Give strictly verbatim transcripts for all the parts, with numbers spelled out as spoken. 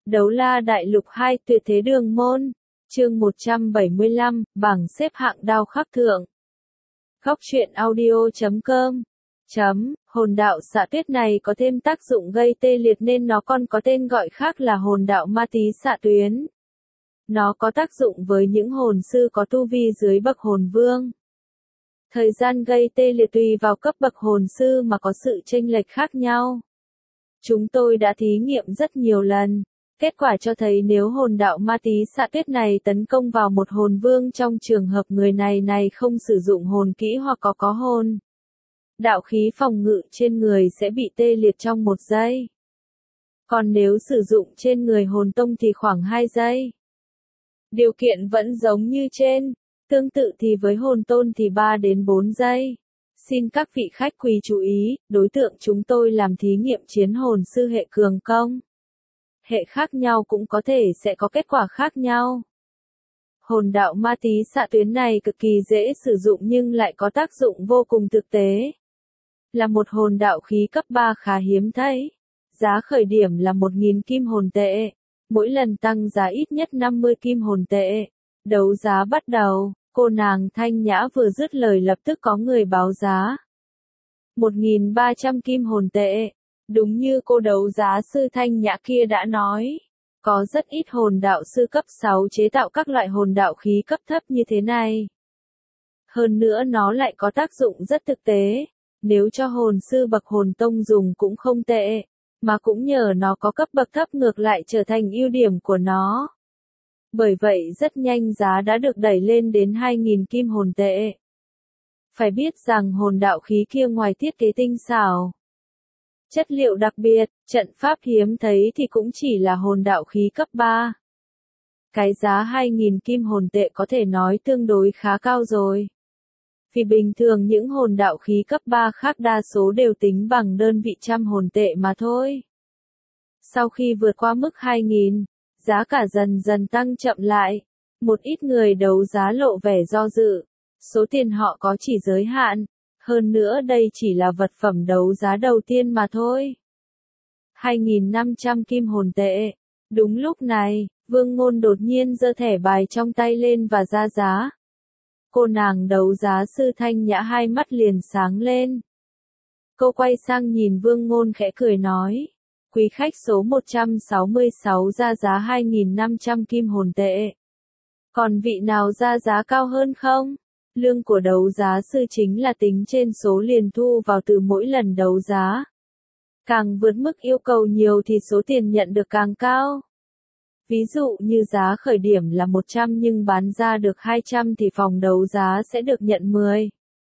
Đấu la đại lục hai tuyệt thế đường môn. Chương một trăm bảy mươi lăm, bảng xếp hạng đao khắc thượng. Góc truyện audio chấm com. Chấm, hồn đạo xạ tuyết này có thêm tác dụng gây tê liệt nên nó còn có tên gọi khác là hồn đạo ma tí xạ tuyến. Nó có tác dụng với những hồn sư có tu vi dưới bậc hồn vương. Thời gian gây tê liệt tùy vào cấp bậc hồn sư mà có sự chênh lệch khác nhau. Chúng tôi đã thí nghiệm rất nhiều lần. Kết quả cho thấy nếu hồn đạo ma tí xạ tuyết này tấn công vào một hồn vương trong trường hợp người này này không sử dụng hồn kỹ hoặc có có hồn đạo khí phòng ngự trên người sẽ bị tê liệt trong một giây. Còn nếu sử dụng trên người hồn tông thì khoảng hai giây. Điều kiện vẫn giống như trên, tương tự thì với hồn tôn thì ba đến bốn giây. Xin các vị khách quý chú ý, đối tượng chúng tôi làm thí nghiệm chiến hồn sư hệ cường công. Hệ khác nhau cũng có thể sẽ có kết quả khác nhau. Hồn đạo ma tí xạ tuyến này cực kỳ dễ sử dụng nhưng lại có tác dụng vô cùng thực tế. Là một hồn đạo khí cấp ba khá hiếm thấy. Giá khởi điểm là một nghìn kim hồn tệ. Mỗi lần tăng giá ít nhất năm mươi kim hồn tệ. Đấu giá bắt đầu, cô nàng Thanh Nhã vừa dứt lời lập tức có người báo giá. một nghìn ba trăm kim hồn tệ. Đúng như cô đấu giá sư Thanh Nhã kia đã nói, có rất ít hồn đạo sư cấp sáu chế tạo các loại hồn đạo khí cấp thấp như thế này. Hơn nữa nó lại có tác dụng rất thực tế, nếu cho hồn sư bậc hồn tông dùng cũng không tệ, mà cũng nhờ nó có cấp bậc thấp ngược lại trở thành ưu điểm của nó. Bởi vậy rất nhanh giá đã được đẩy lên đến hai nghìn kim hồn tệ. Phải biết rằng hồn đạo khí kia ngoài thiết kế tinh xảo, chất liệu đặc biệt, trận pháp hiếm thấy thì cũng chỉ là hồn đạo khí cấp ba. Cái giá hai nghìn kim hồn tệ có thể nói tương đối khá cao rồi. Vì bình thường những hồn đạo khí cấp ba khác đa số đều tính bằng đơn vị trăm hồn tệ mà thôi. Sau khi vượt qua mức hai nghìn, giá cả dần dần tăng chậm lại. Một ít người đấu giá lộ vẻ do dự. Số tiền họ có chỉ giới hạn. Hơn nữa đây chỉ là vật phẩm đấu giá đầu tiên mà thôi. hai nghìn năm trăm kim hồn tệ. Đúng lúc này, Vương Ngôn đột nhiên giơ thẻ bài trong tay lên và ra giá. Cô nàng đấu giá sư Thanh Nhã hai mắt liền sáng lên. Cô quay sang nhìn Vương Ngôn khẽ cười nói. Quý khách số một trăm sáu mươi sáu ra giá hai nghìn năm trăm kim hồn tệ. Còn vị nào ra giá cao hơn không? Lương của đấu giá sư chính là tính trên số liền thu vào từ mỗi lần đấu giá. Càng vượt mức yêu cầu nhiều thì số tiền nhận được càng cao. Ví dụ như giá khởi điểm là một trăm nhưng bán ra được hai trăm thì phòng đấu giá sẽ được nhận mười.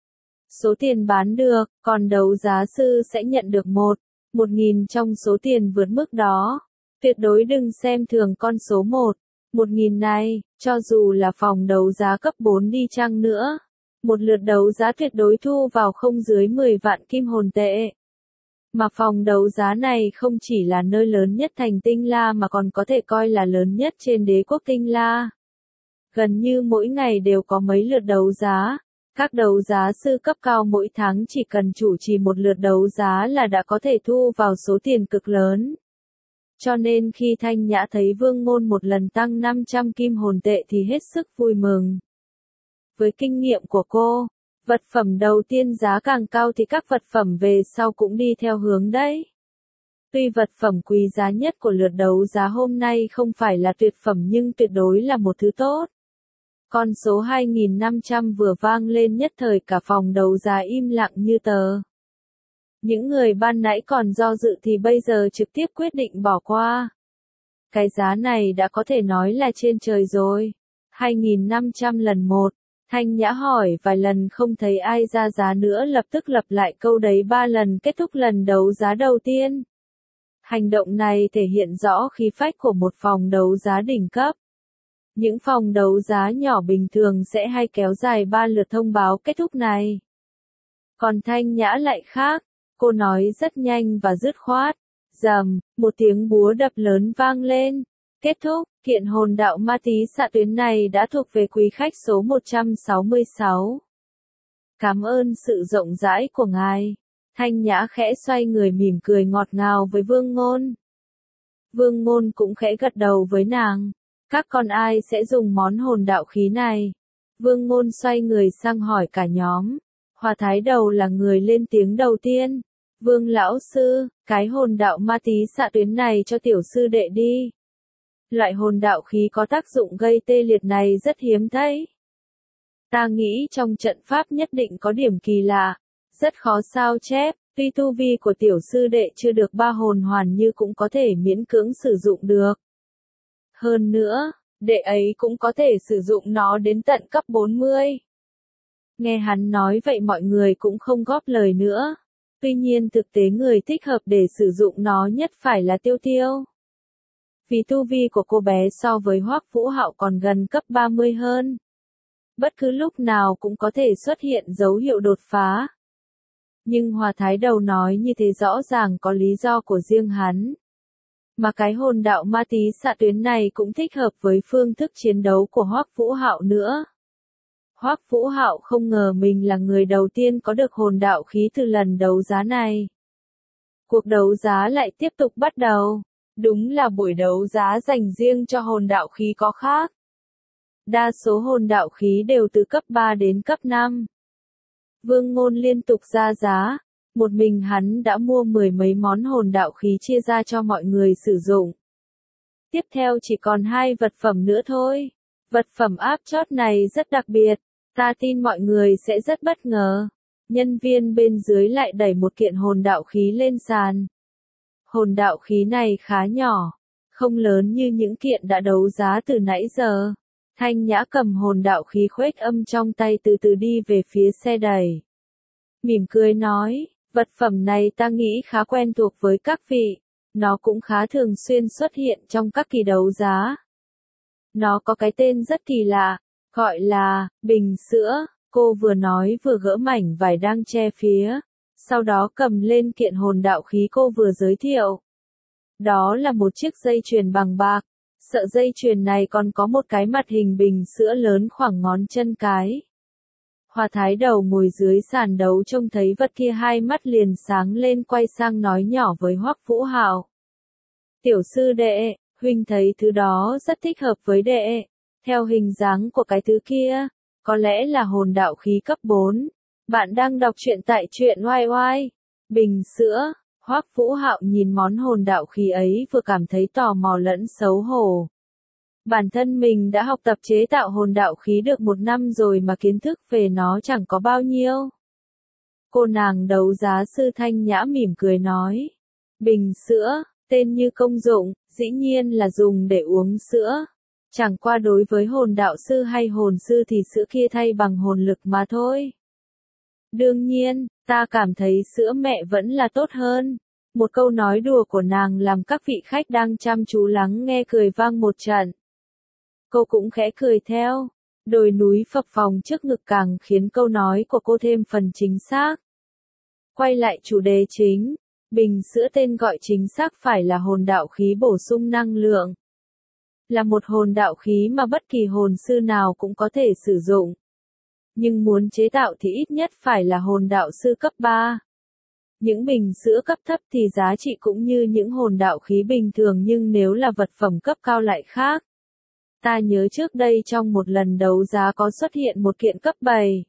Số tiền bán được, còn đấu giá sư sẽ nhận được một, một nghìn trong số tiền vượt mức đó. Tuyệt đối đừng xem thường con số một. Một nghìn này, cho dù là phòng đấu giá cấp bốn đi chăng nữa, một lượt đấu giá tuyệt đối thu vào không dưới mười vạn kim hồn tệ. Mà phòng đấu giá này không chỉ là nơi lớn nhất thành Tinh La mà còn có thể coi là lớn nhất trên đế quốc Tinh La. Gần như mỗi ngày đều có mấy lượt đấu giá. Các đấu giá sư cấp cao mỗi tháng chỉ cần chủ trì một lượt đấu giá là đã có thể thu vào số tiền cực lớn. Cho nên khi Thanh Nhã thấy Vương Ngôn một lần tăng năm trăm kim hồn tệ thì hết sức vui mừng. Với kinh nghiệm của cô, vật phẩm đầu tiên giá càng cao thì các vật phẩm về sau cũng đi theo hướng đấy. Tuy vật phẩm quý giá nhất của lượt đấu giá hôm nay không phải là tuyệt phẩm nhưng tuyệt đối là một thứ tốt. Con số hai nghìn năm trăm vừa vang lên nhất thời cả phòng đấu giá im lặng như tờ. Những người ban nãy còn do dự thì bây giờ trực tiếp quyết định bỏ qua. Cái giá này đã có thể nói là trên trời rồi. hai nghìn năm trăm lần một. Thanh Nhã hỏi vài lần không thấy ai ra giá nữa lập tức lặp lại câu đấy ba lần kết thúc lần đấu giá đầu tiên. Hành động này thể hiện rõ khí phách của một phòng đấu giá đỉnh cấp. Những phòng đấu giá nhỏ bình thường sẽ hay kéo dài ba lượt thông báo kết thúc này. Còn Thanh Nhã lại khác. Cô nói rất nhanh và dứt khoát. Rầm, một tiếng búa đập lớn vang lên. Kết thúc, kiện hồn đạo ma tí xạ tuyến này đã thuộc về quý khách số một trăm sáu mươi sáu. Cảm ơn sự rộng rãi của ngài. Thanh Nhã khẽ xoay người mỉm cười ngọt ngào với Vương Ngôn. Vương Ngôn cũng khẽ gật đầu với nàng. Các con ai sẽ dùng món hồn đạo khí này? Vương Ngôn xoay người sang hỏi cả nhóm. Hòa Thái Đầu là người lên tiếng đầu tiên. Vương lão sư, cái hồn đạo ma tí xạ tuyến này cho tiểu sư đệ đi. Loại hồn đạo khí có tác dụng gây tê liệt này rất hiếm thấy. Ta nghĩ trong trận pháp nhất định có điểm kỳ lạ, rất khó sao chép, tuy tu vi của tiểu sư đệ chưa được ba hồn hoàn như cũng có thể miễn cưỡng sử dụng được. Hơn nữa, đệ ấy cũng có thể sử dụng nó đến tận cấp bốn mươi. Nghe hắn nói vậy mọi người cũng không góp lời nữa. Tuy nhiên thực tế người thích hợp để sử dụng nó nhất phải là Tiêu Tiêu. Vì tu vi của cô bé so với Hoắc Vũ Hạo còn gần cấp ba mươi hơn. Bất cứ lúc nào cũng có thể xuất hiện dấu hiệu đột phá. Nhưng Hòa Thái Đầu nói như thế rõ ràng có lý do của riêng hắn. Mà cái hồn đạo ma tí xạ tuyến này cũng thích hợp với phương thức chiến đấu của Hoắc Vũ Hạo nữa. Hoắc Vũ Hạo không ngờ mình là người đầu tiên có được hồn đạo khí từ lần đấu giá này. Cuộc đấu giá lại tiếp tục bắt đầu. Đúng là buổi đấu giá dành riêng cho hồn đạo khí có khác. Đa số hồn đạo khí đều từ cấp ba đến cấp năm. Vương Ngôn liên tục ra giá, một mình hắn đã mua mười mấy món hồn đạo khí chia ra cho mọi người sử dụng. Tiếp theo chỉ còn hai vật phẩm nữa thôi. Vật phẩm áp chót này rất đặc biệt, ta tin mọi người sẽ rất bất ngờ. Nhân viên bên dưới lại đẩy một kiện hồn đạo khí lên sàn. Hồn đạo khí này khá nhỏ, không lớn như những kiện đã đấu giá từ nãy giờ. Thanh Nhã cầm hồn đạo khí khuếch âm trong tay từ từ đi về phía xe đẩy. Mỉm cười nói, vật phẩm này ta nghĩ khá quen thuộc với các vị, nó cũng khá thường xuyên xuất hiện trong các kỳ đấu giá. Nó có cái tên rất kỳ lạ, gọi là, bình sữa, cô vừa nói vừa gỡ mảnh vải đang che phía, sau đó cầm lên kiện hồn đạo khí cô vừa giới thiệu. Đó là một chiếc dây chuyền bằng bạc. Sợi dây chuyền này còn có một cái mặt hình bình sữa lớn khoảng ngón chân cái. Hòa Thái Đầu ngồi dưới sàn đấu trông thấy vật kia hai mắt liền sáng lên quay sang nói nhỏ với Hoắc Vũ Hạo. Tiểu sư đệ, huynh thấy thứ đó rất thích hợp với đệ. Theo hình dáng của cái thứ kia, có lẽ là hồn đạo khí cấp bốn. Bạn đang đọc truyện tại truyện oai oai. Bình sữa. Hoắc Vũ Hạo nhìn món hồn đạo khí ấy vừa cảm thấy tò mò lẫn xấu hổ. Bản thân mình đã học tập chế tạo hồn đạo khí được một năm rồi mà kiến thức về nó chẳng có bao nhiêu. Cô nàng đấu giá sư Thanh Nhã mỉm cười nói. Bình sữa, tên như công dụng, dĩ nhiên là dùng để uống sữa. Chẳng qua đối với hồn đạo sư hay hồn sư thì sữa kia thay bằng hồn lực mà thôi. Đương nhiên, ta cảm thấy sữa mẹ vẫn là tốt hơn. Một câu nói đùa của nàng làm các vị khách đang chăm chú lắng nghe cười vang một trận. Cô cũng khẽ cười theo. Đồi núi phập phồng trước ngực càng khiến câu nói của cô thêm phần chính xác. Quay lại chủ đề chính. Bình sữa tên gọi chính xác phải là hồn đạo khí bổ sung năng lượng. Là một hồn đạo khí mà bất kỳ hồn sư nào cũng có thể sử dụng. Nhưng muốn chế tạo thì ít nhất phải là hồn đạo sư cấp ba. Những bình sữa cấp thấp thì giá trị cũng như những hồn đạo khí bình thường nhưng nếu là vật phẩm cấp cao lại khác. Ta nhớ trước đây trong một lần đấu giá có xuất hiện một kiện cấp bảy.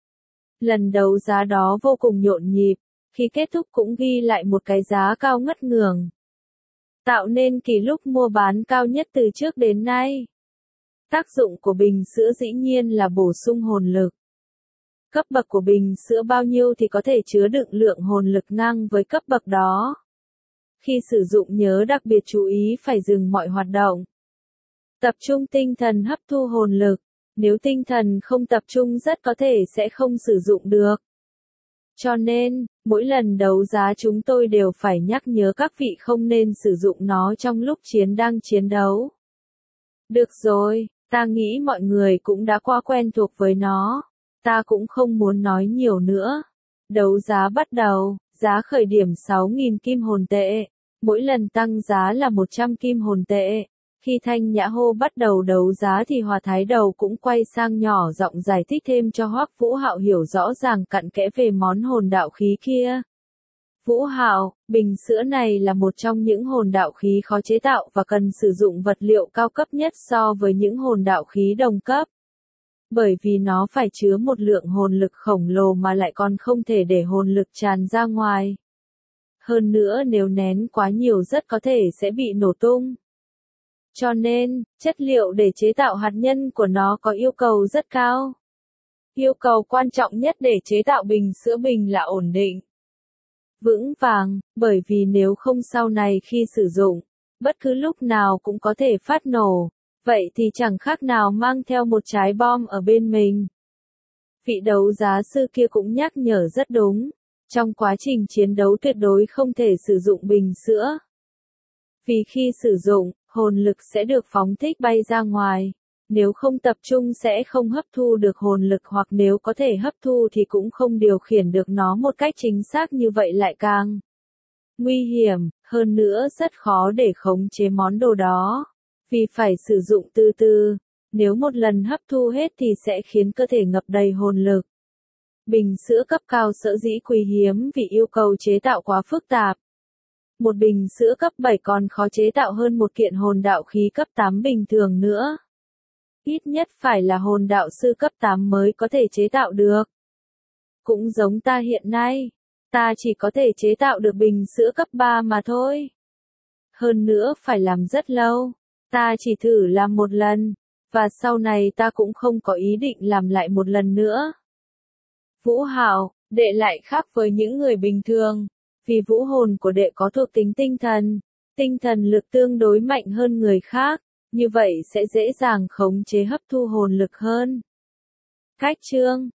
Lần đấu giá đó vô cùng nhộn nhịp, khi kết thúc cũng ghi lại một cái giá cao ngất ngường. Tạo nên kỷ lục mua bán cao nhất từ trước đến nay. Tác dụng của bình sữa dĩ nhiên là bổ sung hồn lực. Cấp bậc của bình sữa bao nhiêu thì có thể chứa đựng lượng hồn lực ngang với cấp bậc đó. Khi sử dụng nhớ đặc biệt chú ý phải dừng mọi hoạt động. Tập trung tinh thần hấp thu hồn lực. Nếu tinh thần không tập trung rất có thể sẽ không sử dụng được. Cho nên, mỗi lần đấu giá chúng tôi đều phải nhắc nhớ các vị không nên sử dụng nó trong lúc chiến đang chiến đấu. Được rồi, ta nghĩ mọi người cũng đã quá quen thuộc với nó. Ta cũng không muốn nói nhiều nữa. Đấu giá bắt đầu, giá khởi điểm sáu nghìn kim hồn tệ. Mỗi lần tăng giá là một trăm kim hồn tệ. Khi Thanh Nhã hô bắt đầu đấu giá thì Hòa Thái Đầu cũng quay sang nhỏ giọng giải thích thêm cho Hoắc Vũ Hạo hiểu rõ ràng cặn kẽ về món hồn đạo khí kia. Vũ Hạo, bình sữa này là một trong những hồn đạo khí khó chế tạo và cần sử dụng vật liệu cao cấp nhất so với những hồn đạo khí đồng cấp. Bởi vì nó phải chứa một lượng hồn lực khổng lồ mà lại còn không thể để hồn lực tràn ra ngoài. Hơn nữa nếu nén quá nhiều rất có thể sẽ bị nổ tung. Cho nên, chất liệu để chế tạo hạt nhân của nó có yêu cầu rất cao. Yêu cầu quan trọng nhất để chế tạo bình sữa bình là ổn định, vững vàng, bởi vì nếu không sau này khi sử dụng, bất cứ lúc nào cũng có thể phát nổ, vậy thì chẳng khác nào mang theo một trái bom ở bên mình. Vị đấu giá sư kia cũng nhắc nhở rất đúng, trong quá trình chiến đấu tuyệt đối không thể sử dụng bình sữa. Vì khi sử dụng, hồn lực sẽ được phóng thích bay ra ngoài. Nếu không tập trung sẽ không hấp thu được hồn lực hoặc nếu có thể hấp thu thì cũng không điều khiển được nó một cách chính xác như vậy lại càng nguy hiểm, hơn nữa rất khó để khống chế món đồ đó. Vì phải sử dụng từ từ, nếu một lần hấp thu hết thì sẽ khiến cơ thể ngập đầy hồn lực. Bình sữa cấp cao sở dĩ quý hiếm vì yêu cầu chế tạo quá phức tạp. Một bình sữa cấp bảy còn khó chế tạo hơn một kiện hồn đạo khí cấp tám bình thường nữa. Ít nhất phải là hồn đạo sư cấp tám mới có thể chế tạo được. Cũng giống ta hiện nay, ta chỉ có thể chế tạo được bình sữa cấp ba mà thôi. Hơn nữa phải làm rất lâu, ta chỉ thử làm một lần, và sau này ta cũng không có ý định làm lại một lần nữa. Vũ Hạo, đệ lại khác với những người bình thường, vì vũ hồn của đệ có thuộc tính tinh thần, tinh thần lực tương đối mạnh hơn người khác. Như vậy sẽ dễ dàng khống chế hấp thu hồn lực hơn. Cách chương